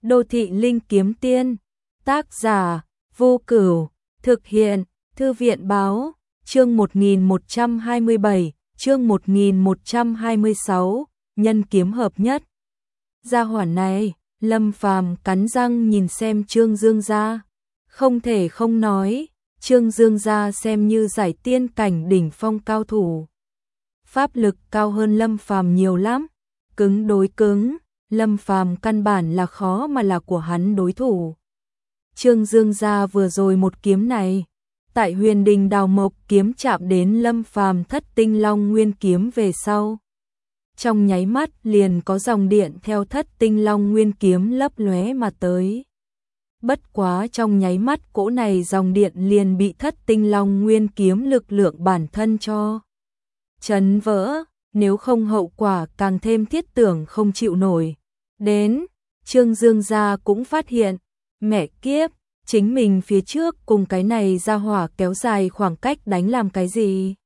Đô thị linh kiếm tiên, tác giả, Vô Cửu, thực hiện, Thư viện báo, chương 1127, chương 1126, nhân kiếm hợp nhất. Gia hỏa này, Lâm Phàm cắn răng nhìn xem Trương Dương gia, không thể không nói, Trương Dương gia xem như giải tiên cảnh đỉnh phong cao thủ. Pháp lực cao hơn Lâm Phàm nhiều lắm, cứng đối cứng, Lâm Phàm căn bản là khó mà là của hắn đối thủ. Trương Dương gia vừa rồi một kiếm này, tại Huyền Đình Đào Mộc kiếm chạm đến Lâm Phàm Thất Tinh Long Nguyên kiếm về sau, trong nháy mắt liền có dòng điện theo Thất Tinh Long Nguyên kiếm lấp lóe mà tới. Bất quá trong nháy mắt cỗ này dòng điện liền bị Thất Tinh Long Nguyên kiếm lực lượng bản thân cho chấn vỡ, nếu không hậu quả càng thêm thiết tưởng không chịu nổi. Đến, Trương Dương gia cũng phát hiện, mẹ kiếp, chính mình phía trước cùng cái này ra hỏa kéo dài khoảng cách đánh làm cái gì?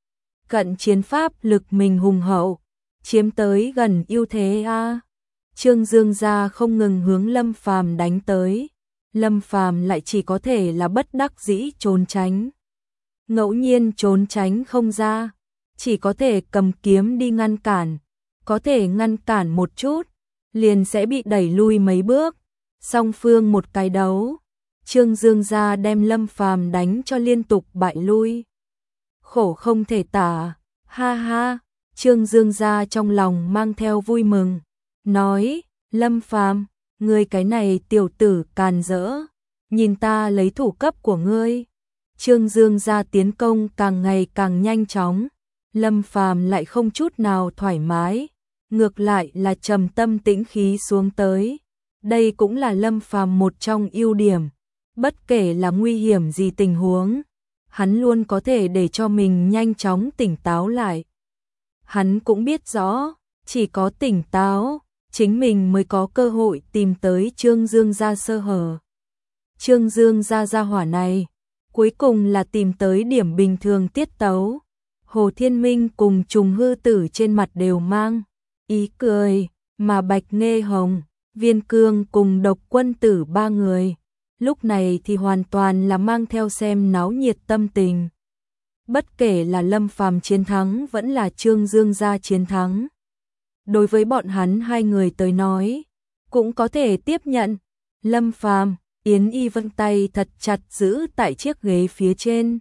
Cận chiến pháp lực mình hùng hậu, chiếm tới gần ưu thế a. Trương Dương gia không ngừng hướng Lâm Phàm đánh tới, Lâm Phàm lại chỉ có thể là bất đắc dĩ trốn tránh. Ngẫu nhiên trốn tránh không ra, chỉ có thể cầm kiếm đi ngăn cản, có thể ngăn cản một chút, liền sẽ bị đẩy lui mấy bước. Song phương một cái đấu, Trương Dương gia đem Lâm Phàm đánh cho liên tục bại lui. Khổ không thể tả, ha ha, Trương Dương gia trong lòng mang theo vui mừng, nói, Lâm Phàm, ngươi cái này tiểu tử càn rỡ, nhìn ta lấy thủ cấp của ngươi. Trương Dương gia tiến công càng ngày càng nhanh chóng, Lâm Phàm lại không chút nào thoải mái, ngược lại là trầm tâm tĩnh khí xuống tới. Đây cũng là Lâm Phàm một trong ưu điểm, bất kể là nguy hiểm gì tình huống, hắn luôn có thể để cho mình nhanh chóng tỉnh táo lại. Hắn cũng biết rõ, chỉ có tỉnh táo, chính mình mới có cơ hội tìm tới Trương Dương gia sơ hở. Trương Dương gia hỏa này, cuối cùng là tìm tới điểm bình thường tiết tấu. Hồ Thiên Minh cùng Trùng Hư Tử trên mặt đều mang ý cười, mà Bạch Nghê Hồng, Viên Cương cùng Độc Quân Tử ba người, lúc này thì hoàn toàn là mang theo xem náo nhiệt tâm tình. Bất kể là Lâm Phàm chiến thắng vẫn là Trương Dương gia chiến thắng, đối với bọn hắn hai người tới nói, cũng có thể tiếp nhận. Lâm Phàm, Yến Y Vân tay thật chặt giữ tại chiếc ghế phía trên.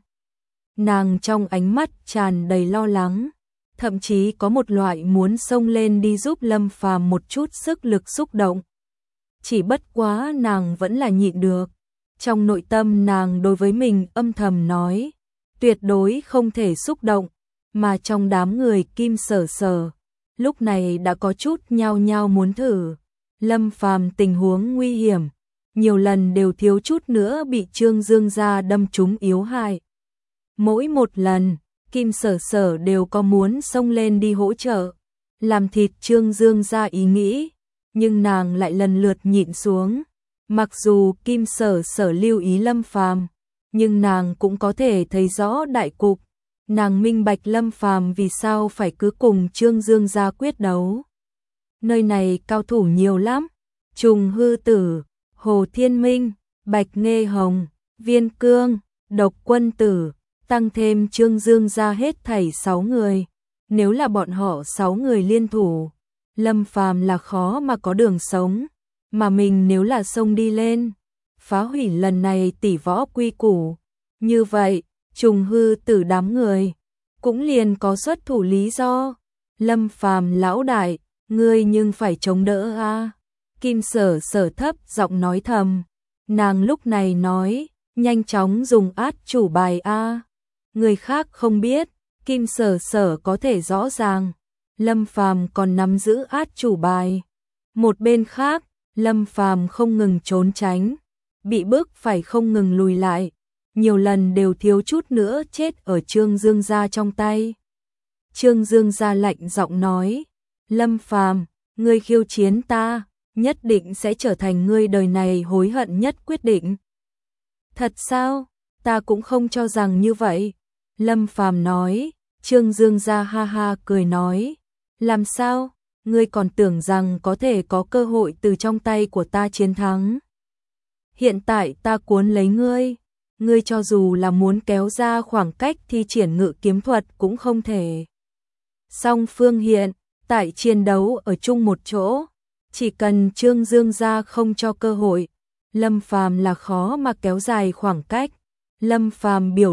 Nàng trong ánh mắt tràn đầy lo lắng, thậm chí có một loại muốn xông lên đi giúp Lâm Phàm một chút sức lực xúc động. Chỉ bất quá nàng vẫn là nhịn được. Trong nội tâm nàng đối với mình âm thầm nói, tuyệt đối không thể xúc động, mà trong đám người Kim Sở Sở, lúc này đã có chút nhao nhao muốn thử. Lâm Phàm tình huống nguy hiểm, nhiều lần đều thiếu chút nữa bị Trương Dương gia đâm trúng yếu hại. Mỗi một lần, Kim Sở Sở đều có muốn xông lên đi hỗ trợ, làm thịt Trương Dương gia ý nghĩ, nhưng nàng lại lần lượt nhịn xuống. Mặc dù Kim Sở Sở lưu ý Lâm Phàm, nhưng nàng cũng có thể thấy rõ đại cục, nàng minh bạch Lâm Phàm vì sao phải cứ cùng Trương Dương gia quyết đấu. Nơi này cao thủ nhiều lắm, Trùng Hư Tử, Hồ Thiên Minh, Bạch Nghê Hồng, Viên Cương, Độc Quân Tử, tăng thêm Trương Dương gia hết thảy 6 người. Nếu là bọn họ 6 người liên thủ, Lâm Phàm là khó mà có đường sống, mà mình nếu là xông đi lên, phá hủy lần này tỷ võ quy củ, như vậy, Trùng Hư Tử đám người cũng liền có xuất thủ lý do. Lâm Phàm lão đại, ngươi nhưng phải chống đỡ a. Kim Sở Sở thấp giọng nói thầm, nàng lúc này nói, nhanh chóng dùng át chủ bài a. Người khác không biết, Kim Sở Sở có thể rõ ràng, Lâm Phàm còn nắm giữ át chủ bài. Một bên khác, Lâm Phàm không ngừng trốn tránh, bị bức phải không ngừng lùi lại, nhiều lần đều thiếu chút nữa chết ở Trương Dương gia trong tay. Trương Dương gia lạnh giọng nói, Lâm Phàm, ngươi khiêu chiến ta, nhất định sẽ trở thành ngươi đời này hối hận nhất quyết định. Thật sao? Ta cũng không cho rằng như vậy. Lâm Phàm nói. Trương Dương gia ha ha cười nói, làm sao? ngươi còn tưởng rằng có thể có cơ hội từ trong tay của ta chiến thắng. Hiện tại ta cuốn lấy ngươi cho dù là muốn kéo ra khoảng cách thi triển ngự kiếm thuật cũng không thể. Song phương hiện tại chiến đấu ở chung một chỗ, chỉ cần Trương Dương gia không cho cơ hội, Lâm Phàm là khó mà kéo dài khoảng cách. Lâm Phàm biểu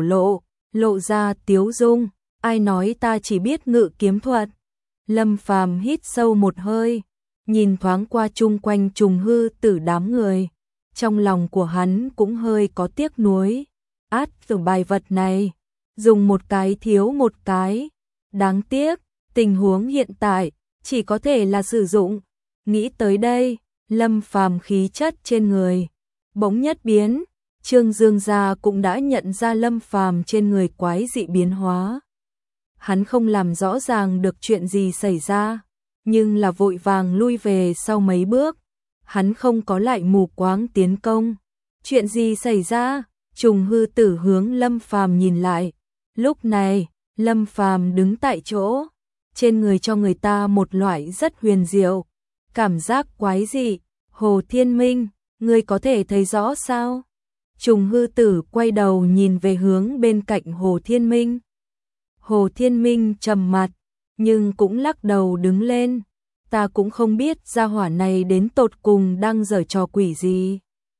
lộ ra tiếu dung, ai nói ta chỉ biết ngự kiếm thuật. Lâm Phàm hít sâu một hơi, nhìn thoáng qua chung quanh Trùng Hư Tử đám người, trong lòng của hắn cũng hơi có tiếc nuối. Át từ bài vật này, dùng một cái thiếu một cái, đáng tiếc, tình huống hiện tại chỉ có thể là sử dụng. Nghĩ tới đây, Lâm Phàm khí chất trên người bỗng nhất biến. Trương Dương gia cũng đã nhận ra Lâm Phàm trên người quái dị biến hóa. Hắn không làm rõ ràng được chuyện gì xảy ra, nhưng là vội vàng lui về sau mấy bước. Hắn không có lại mù quáng tiến công. Chuyện gì xảy ra? Trùng Hư Tử hướng Lâm Phàm nhìn lại. Lúc này, Lâm Phàm đứng tại chỗ, trên người cho người ta một loại rất huyền diệu cảm giác quái dị. Hồ Thiên Minh, ngươi có thể thấy rõ sao? Trùng Hư Tử quay đầu nhìn về hướng bên cạnh Hồ Thiên Minh. Hồ Thiên Minh trầm mặt, nhưng cũng lắc đầu đứng lên. Ta cũng không biết gia hỏa này đến tột cùng đang giở trò quỷ gì.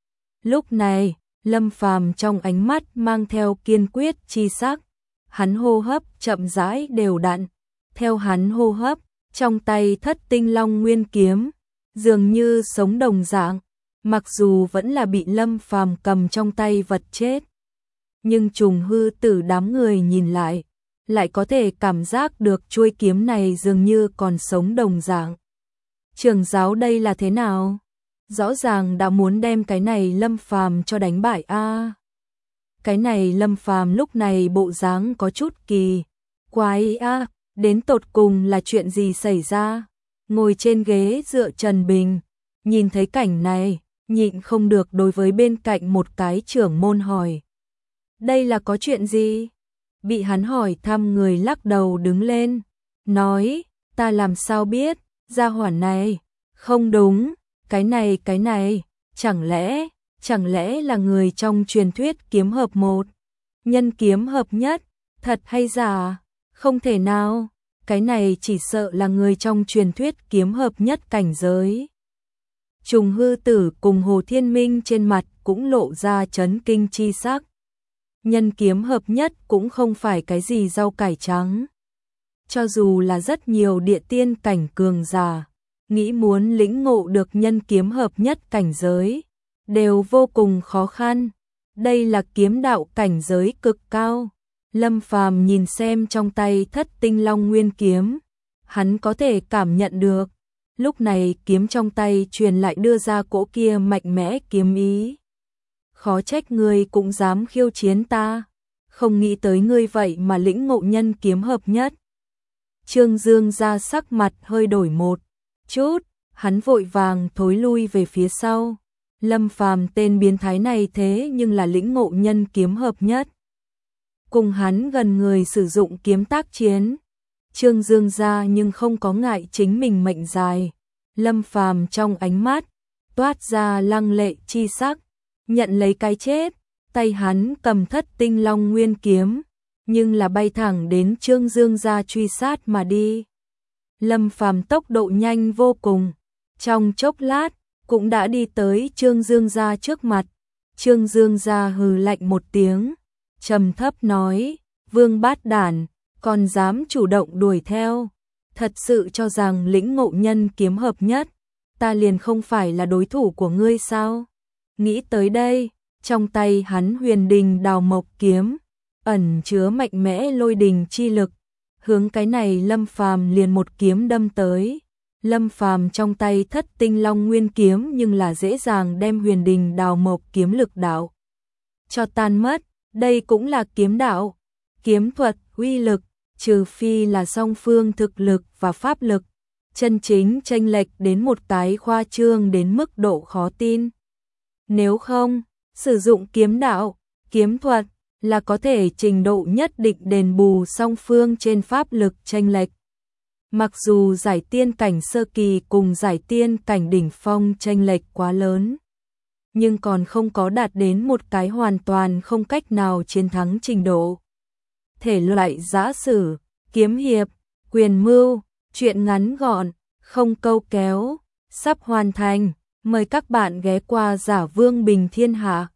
Lúc này, Lâm Phàm trong ánh mắt mang theo kiên quyết chi sắc. Hắn hô hấp chậm rãi đều đặn. Theo hắn hô hấp, trong tay Thất Tinh Long Nguyên kiếm dường như sống đồng dạng. Mặc dù vẫn là bị Lâm Phàm cầm trong tay vật chết, nhưng Trùng Hư Tử đám người nhìn lại có thể cảm giác được chuôi kiếm này dường như còn sống đồng dạng. Trưởng giáo đây là thế nào? Rõ ràng đã muốn đem cái này Lâm Phàm cho đánh bại a. Cái này Lâm Phàm lúc này bộ dáng có chút kỳ quái a, đến tột cùng là chuyện gì xảy ra? Ngồi trên ghế dựa Trần Bình, nhìn thấy cảnh này, nhịn không được đối với bên cạnh một cái trưởng môn hỏi. Đây là có chuyện gì? Bị hắn hỏi thăm người lắc đầu đứng lên, nói, ta làm sao biết, gia hỏa này, không đúng, cái này, chẳng lẽ là người trong truyền thuyết kiếm hợp một, nhân kiếm hợp nhất, thật hay giả, không thể nào, cái này chỉ sợ là người trong truyền thuyết kiếm hợp nhất cảnh giới. Trùng Hư Tử cùng Hồ Thiên Minh trên mặt cũng lộ ra chấn kinh chi sắc. Nhân kiếm hợp nhất cũng không phải cái gì rau cải trắng. Cho dù là rất nhiều địa tiên cảnh cường giả, nghĩ muốn lĩnh ngộ được nhân kiếm hợp nhất cảnh giới, đều vô cùng khó khăn. Đây là kiếm đạo cảnh giới cực cao. Lâm Phàm nhìn xem trong tay Thất Tinh Long Nguyên kiếm, hắn có thể cảm nhận được. Lúc này kiếm trong tay truyền lại đưa ra cỗ kia mạnh mẽ kiếm ý. Khó trách ngươi cũng dám khiêu chiến ta, không nghĩ tới ngươi vậy mà lĩnh ngộ nhân kiếm hợp nhất. Trương Dương ra sắc mặt hơi đổi một chút, hắn vội vàng thối lui về phía sau. Lâm Phàm tên biến thái này thế nhưng là lĩnh ngộ nhân kiếm hợp nhất. Cùng hắn gần người sử dụng kiếm tác chiến. Trương Dương ra nhưng không có ngại chính mình mệnh dài. Lâm Phàm trong ánh mắt toát ra lăng lệ chi sắc, nhận lấy cái chết, tay hắn cầm Thất Tinh Long Nguyên kiếm, nhưng là bay thẳng đến Trương Dương gia truy sát mà đi. Lâm Phàm tốc độ nhanh vô cùng, trong chốc lát cũng đã đi tới Trương Dương gia trước mặt. Trương Dương gia hừ lạnh một tiếng, trầm thấp nói, Vương Bát Đản, còn dám chủ động đuổi theo, thật sự cho rằng lĩnh ngộ nhân kiếm hợp nhất, ta liền không phải là đối thủ của ngươi sao? Nghĩ tới đây, trong tay hắn Huyền Đình Đào Mộc kiếm, ẩn chứa mạnh mẽ lôi đình chi lực, hướng cái này Lâm Phàm liền một kiếm đâm tới. Lâm Phàm trong tay Thất Tinh Long Nguyên kiếm nhưng là dễ dàng đem Huyền Đình Đào Mộc kiếm lực đạo cho tan mất. Đây cũng là kiếm đạo, kiếm thuật, uy lực, trừ phi là song phương thực lực và pháp lực chân chính chênh lệch đến một cái khoa trương đến mức độ khó tin. Nếu không, sử dụng kiếm đạo, kiếm thuật là có thể trình độ nhất định đền bù song phương trên pháp lực chênh lệch. Mặc dù giải tiên cảnh sơ kỳ cùng giải tiên cảnh đỉnh phong chênh lệch quá lớn, nhưng còn không có đạt đến một cái hoàn toàn không cách nào chiến thắng trình độ. Thể loại giã sử, kiếm hiệp, quyền mưu, truyện ngắn gọn, không câu kéo, sắp hoàn thành. Mời các bạn ghé qua Giả Vương Bình Thiên Hạ.